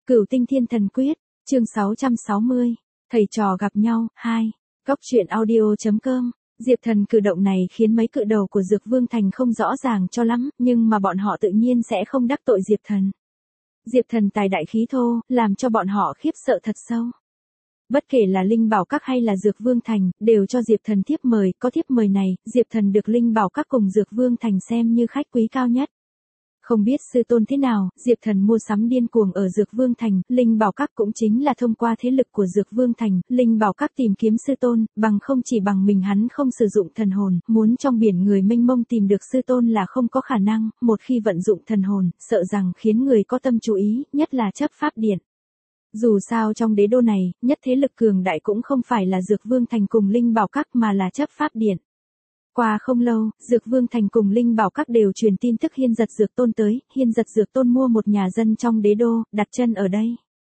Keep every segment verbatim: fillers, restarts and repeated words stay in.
Cửu Tinh Thiên Thần Quyết, chương sáu trăm sáu mươi, thầy trò gặp nhau, hai, Góc truyện audio chấm com. Diệp Thần cử động này khiến mấy cự đầu của Dược Vương Thành không rõ ràng cho lắm, nhưng mà bọn họ tự nhiên sẽ không đắc tội Diệp Thần. Diệp Thần tài đại khí thô, làm cho bọn họ khiếp sợ thật sâu. Bất kể là Linh Bảo Các hay là Dược Vương Thành, đều cho Diệp Thần thiếp mời, có thiếp mời này, Diệp Thần được Linh Bảo Các cùng Dược Vương Thành xem như khách quý cao nhất. Không biết sư tôn thế nào, Diệp Thần mua sắm điên cuồng ở Dược Vương Thành, Linh Bảo Các cũng chính là thông qua thế lực của Dược Vương Thành, Linh Bảo Các tìm kiếm sư tôn, bằng không chỉ bằng mình hắn không sử dụng thần hồn, muốn trong biển người mênh mông tìm được sư tôn là không có khả năng, một khi vận dụng thần hồn, sợ rằng khiến người có tâm chú ý, nhất là chấp pháp điện. Dù sao trong đế đô này, nhất thế lực cường đại cũng không phải là Dược Vương Thành cùng Linh Bảo Các mà là chấp pháp điện. Qua không lâu, Dược Vương Thành cùng Linh Bảo Các đều truyền tin tức Hiên Giật Dược Tôn tới, Hiên Giật Dược Tôn mua một nhà dân trong đế đô, đặt chân ở đây.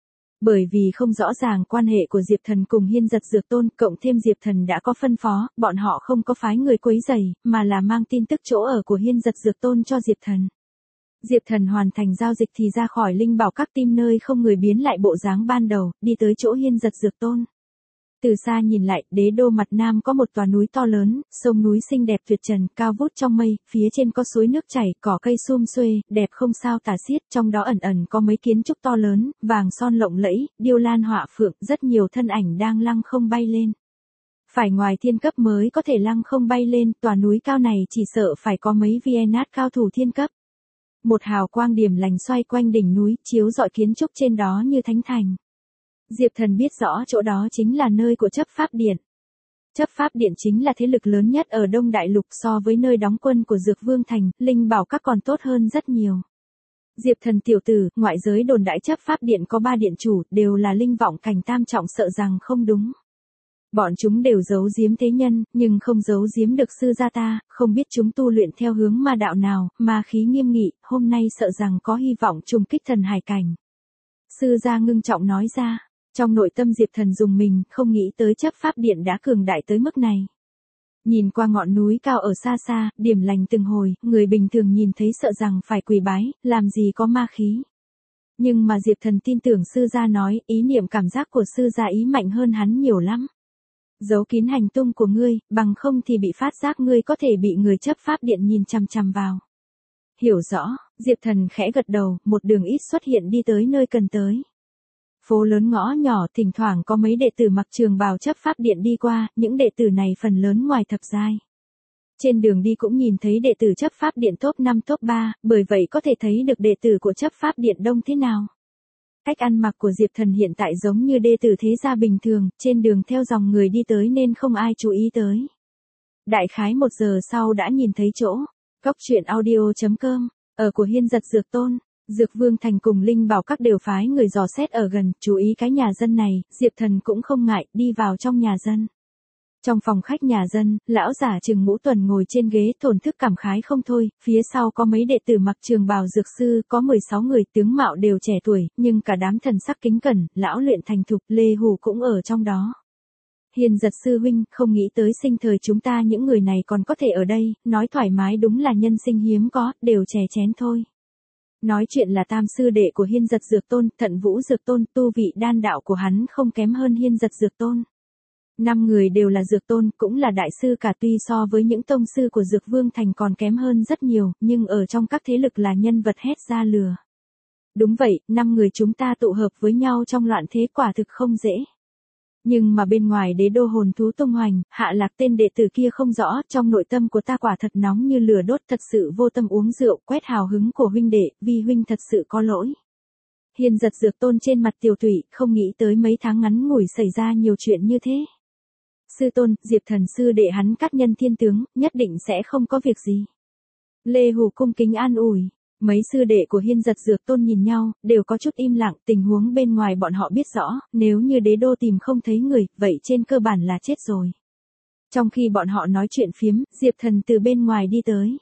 Bởi vì không rõ ràng quan hệ của Diệp Thần cùng Hiên Giật Dược Tôn, cộng thêm Diệp Thần đã có phân phó, bọn họ không có phái người quấy rầy, mà là mang tin tức chỗ ở của Hiên Giật Dược Tôn cho Diệp Thần. Diệp Thần hoàn thành giao dịch thì ra khỏi Linh Bảo Các tìm nơi không người biến lại bộ dáng ban đầu, đi tới chỗ Hiên Giật Dược Tôn. Từ xa nhìn lại, đế đô mặt nam có một tòa núi to lớn, sông núi xinh đẹp tuyệt trần, cao vút trong mây, phía trên có suối nước chảy, cỏ cây sum xuê, đẹp không sao tả xiết, trong đó ẩn ẩn có mấy kiến trúc to lớn, vàng son lộng lẫy, điêu lan họa phượng, rất nhiều thân ảnh đang lăng không bay lên. Phải ngoài thiên cấp mới có thể lăng không bay lên, tòa núi cao này chỉ sợ phải có mấy Vienna cao thủ thiên cấp. Một hào quang điểm lành xoay quanh đỉnh núi, chiếu rọi kiến trúc trên đó như thánh thành. Diệp Thần biết rõ chỗ đó chính là nơi của chấp pháp điện. Chấp pháp điện chính là thế lực lớn nhất ở Đông Đại Lục, so với nơi đóng quân của Dược Vương Thành, Linh Bảo Các còn tốt hơn rất nhiều. Diệp Thần tiểu tử, ngoại giới đồn đãi chấp pháp điện có ba điện chủ, đều là linh vọng cảnh tam trọng, sợ rằng không đúng. Bọn chúng đều giấu giếm thế nhân, nhưng không giấu giếm được sư gia ta, không biết chúng tu luyện theo hướng ma đạo nào, ma khí nghiêm nghị, hôm nay sợ rằng có hy vọng trùng kích thần hải cảnh. Sư gia ngưng trọng nói ra. Trong nội tâm Diệp Thần dùng mình, không nghĩ tới chấp pháp điện đã cường đại tới mức này. Nhìn qua ngọn núi cao ở xa xa, điểm lành từng hồi, người bình thường nhìn thấy sợ rằng phải quỳ bái, làm gì có ma khí. Nhưng mà Diệp Thần tin tưởng sư gia nói, ý niệm cảm giác của sư gia ý mạnh hơn hắn nhiều lắm. Giấu kín hành tung của ngươi, bằng không thì bị phát giác ngươi có thể bị người chấp pháp điện nhìn chằm chằm vào. Hiểu rõ, Diệp Thần khẽ gật đầu, một đường ít xuất hiện đi tới nơi cần tới. Phố lớn ngõ nhỏ, thỉnh thoảng có mấy đệ tử mặc trường bào chấp pháp điện đi qua, những đệ tử này phần lớn ngoài thập giai. Trên đường đi cũng nhìn thấy đệ tử chấp pháp điện top năm top ba, bởi vậy có thể thấy được đệ tử của chấp pháp điện đông thế nào. Cách ăn mặc của Diệp Thần hiện tại giống như đệ tử thế gia bình thường, trên đường theo dòng người đi tới nên không ai chú ý tới. Đại khái một giờ sau đã nhìn thấy chỗ, Góc truyện audio chấm com, ở của Hiên Giật Dược Tôn. Dược Vương Thành cùng Linh Bảo Các đều phái người dò xét ở gần, chú ý cái nhà dân này, Diệp Thần cũng không ngại, đi vào trong nhà dân. Trong phòng khách nhà dân, lão giả Trừng Ngũ Tuần ngồi trên ghế thổn thức cảm khái không thôi, phía sau có mấy đệ tử mặc trường bào dược sư, có mười sáu người tướng mạo đều trẻ tuổi, nhưng cả đám thần sắc kính cẩn, lão luyện thành thục, Lê Hủ cũng ở trong đó. Hiền Giật sư huynh, không nghĩ tới sinh thời chúng ta những người này còn có thể ở đây, nói thoải mái đúng là nhân sinh hiếm có, đều chè chén thôi. Nói chuyện là tam sư đệ của Hiên Giật Dược Tôn, Thận Vũ Dược Tôn, tu vị đan đạo của hắn không kém hơn Hiên Giật Dược Tôn. Năm người đều là Dược Tôn, cũng là đại sư cả, tuy so với những tông sư của Dược Vương Thành còn kém hơn rất nhiều, nhưng ở trong các thế lực là nhân vật hét ra lừa. Đúng vậy, năm người chúng ta tụ hợp với nhau trong loạn thế quả thực không dễ. Nhưng mà bên ngoài đế đô hồn thú tung hoành, Hạ Lạc tên đệ tử kia không rõ, trong nội tâm của ta quả thật nóng như lửa đốt, thật sự vô tâm uống rượu, quét hào hứng của huynh đệ, vì huynh thật sự có lỗi. Hiên Giật Dược Tôn trên mặt tiều tụy, không nghĩ tới mấy tháng ngắn ngủi xảy ra nhiều chuyện như thế. Sư tôn, Diệp Thần sư đệ hắn cát nhân thiên tướng, nhất định sẽ không có việc gì. Lê Hủ cung kính an ủi. Mấy sư đệ của Hiên Giật Dược Tôn nhìn nhau, đều có chút im lặng, tình huống bên ngoài bọn họ biết rõ, nếu như đế đô tìm không thấy người, vậy trên cơ bản là chết rồi. Trong khi bọn họ nói chuyện phiếm, Diệp Thần từ bên ngoài đi tới.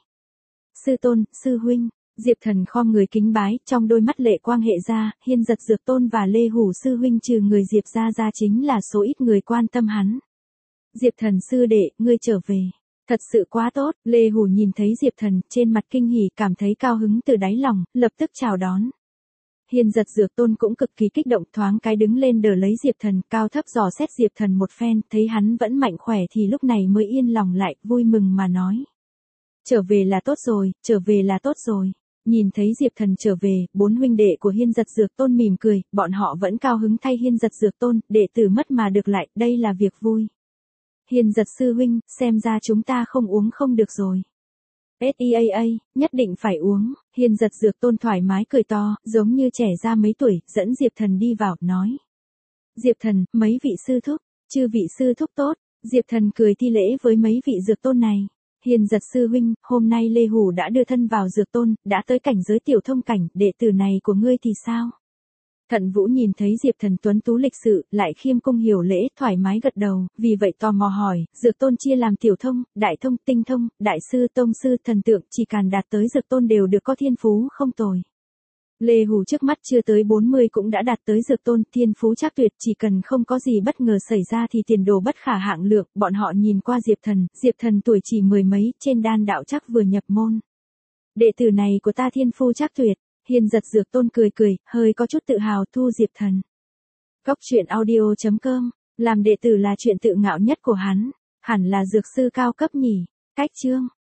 Sư tôn, sư huynh, Diệp Thần khom người kính bái, trong đôi mắt lệ quang hệ ra, Hiên Giật Dược Tôn và Lê Hủ sư huynh trừ người Diệp gia ra chính là số ít người quan tâm hắn. Diệp Thần sư đệ, ngươi trở về. Thật sự quá tốt, Lê Hủ nhìn thấy Diệp Thần, trên mặt kinh hỉ, cảm thấy cao hứng từ đáy lòng, lập tức chào đón. Hiên Giật Dược Tôn cũng cực kỳ kích động, thoáng cái đứng lên đỡ lấy Diệp Thần, cao thấp dò xét Diệp Thần một phen, thấy hắn vẫn mạnh khỏe thì lúc này mới yên lòng lại, vui mừng mà nói. Trở về là tốt rồi, trở về là tốt rồi. Nhìn thấy Diệp Thần trở về, bốn huynh đệ của Hiên Giật Dược Tôn mỉm cười, bọn họ vẫn cao hứng thay Hiên Giật Dược Tôn, đệ tử mất mà được lại, đây là việc vui. Hiên Giật sư huynh, xem ra chúng ta không uống không được rồi. Seaa, nhất định phải uống. Hiên Giật Dược Tôn thoải mái cười to, giống như trẻ ra mấy tuổi, dẫn Diệp Thần đi vào, nói. Diệp Thần, mấy vị sư thúc, chư vị sư thúc tốt. Diệp Thần cười thi lễ với mấy vị dược tôn này. Hiên Giật sư huynh, hôm nay Lê Hủ đã đưa thân vào dược tôn, đã tới cảnh giới tiểu thông cảnh, đệ tử này của ngươi thì sao? Thận Vũ nhìn thấy Diệp Thần tuấn tú lịch sự, lại khiêm cung hiểu lễ, thoải mái gật đầu, vì vậy tò mò hỏi, dược tôn chia làm tiểu thông, đại thông, tinh thông, đại sư, tông sư, thần tượng, chỉ cần đạt tới dược tôn đều được có thiên phú không tồi. Lê Hủ trước mắt chưa tới bốn mươi cũng đã đạt tới dược tôn, thiên phú chắc tuyệt, chỉ cần không có gì bất ngờ xảy ra thì tiền đồ bất khả hạng lượng. Bọn họ nhìn qua Diệp Thần, Diệp Thần tuổi chỉ mười mấy, trên đan đạo chắc vừa nhập môn. Đệ tử này của ta thiên phú chắc tuyệt. Hiên Giật Dược Tôn cười cười, hơi có chút tự hào thu Diệp Thần. Cốc truyện audio chấm com, làm đệ tử là chuyện tự ngạo nhất của hắn, hẳn là dược sư cao cấp nhỉ. Cách chương